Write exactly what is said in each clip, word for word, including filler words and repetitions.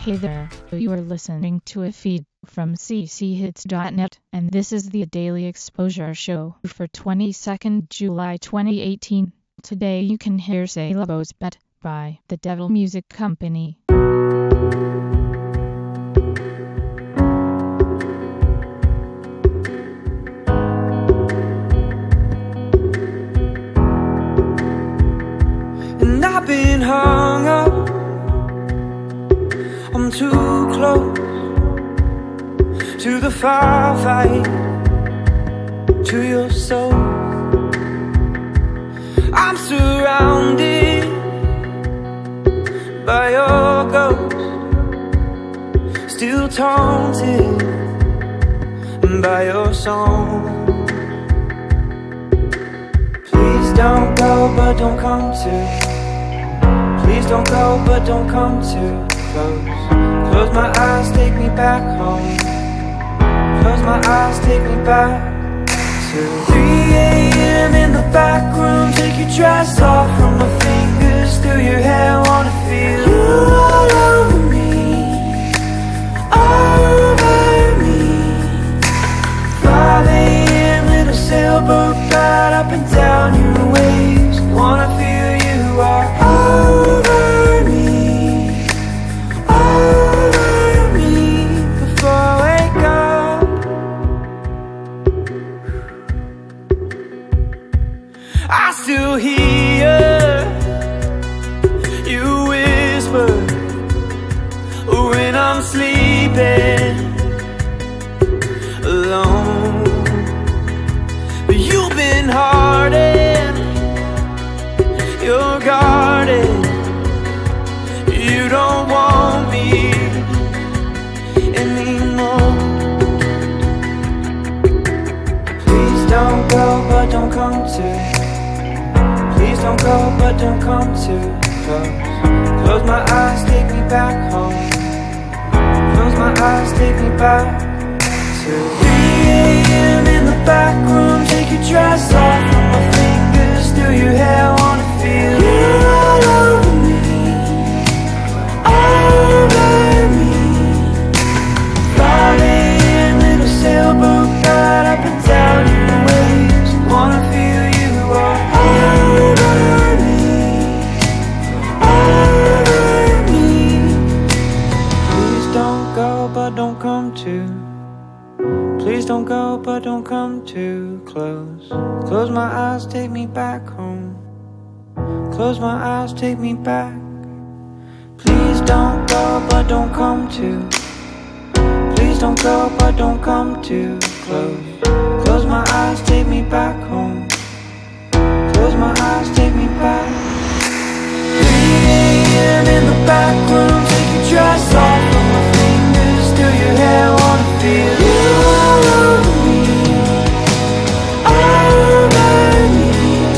Hey there, you are listening to a feed from c c hits dot net, and this is the Daily Exposure Show for twenty-second of July twenty eighteen. Today you can hear Say La Bo's Bet by The Devil Music Company. And I've been hung up, I'm too close to the firefight, to your soul. I'm surrounded by your ghost, still taunted by your song. Please don't go, but don't come too. Please don't go, but don't come too close. Close my eyes, take me back home. Close my eyes, take me back to three a.m. in the back room. Take your dress off from my fingers, through your hair. Wanna feel you all over me, over me. five a.m. little sailboat ride up and down your waves. Wanna feel you are over me, over me. Before I wake up, I still hear you whisper when I'm sleeping alone. But you've been hardened, you're guarded. You don't want me anymore. Please don't go, but don't come too. Please don't go, but don't come too close. Close my eyes, take me back home. Close my eyes, take me back to three a.m. in the back room. Take your dress off from my fingers, through your hair. Wanna feel you all over me, over me. five a.m. little sailboat ride up and down your waves. Wanna feel you are over me, over me. Please don't go, but don't come too. Please don't go, but don't come too close. Close my eyes, take me back home. Close my eyes, take me back. Please don't go, but don't come too. Please don't go, but don't come too close. Close my eyes, take me back home. Close my eyes, take me back. three a.m. in the back room. Take your dress off from my fingers, through your hair. Wanna feel you all over me, over me.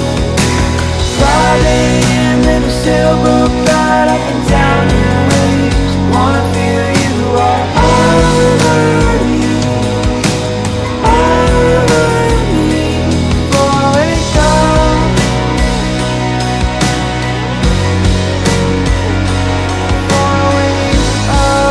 five a.m. little sailboat ride up and down your waves. Wanna feel you all over me, over me. Before I wake up, before I wake up.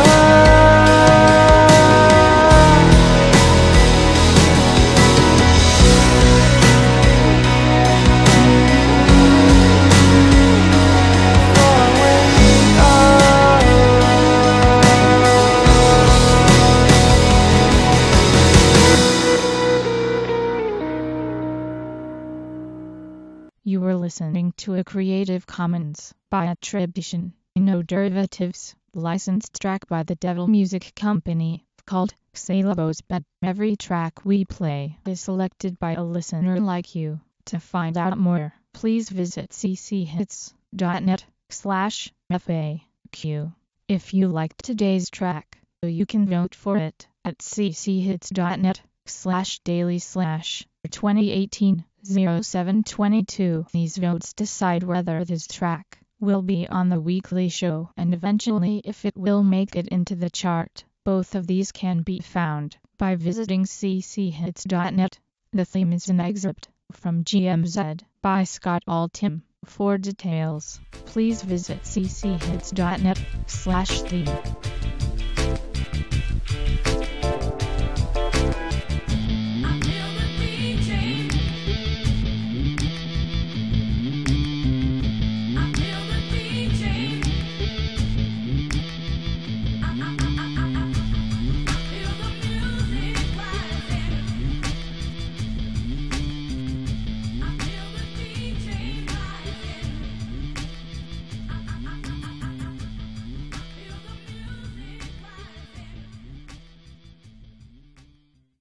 You were listening to a Creative Commons by attribution, no derivatives, licensed track by The Devil Music Company, called Say La Bo's Bet. Every track we play is selected by a listener like you. To find out more, please visit c c hits dot net slash F A Q. If you liked today's track, you can vote for it at c c hits dot net slash daily slash twenty eighteen oh seven twenty-two. These votes decide whether this track will be on the weekly show and eventually if it will make it into the chart. Both of these can be found by visiting c c hits dot net. The theme is an excerpt from G M Z by Scott Altham. For details, please visit c c hits dot net slash theme.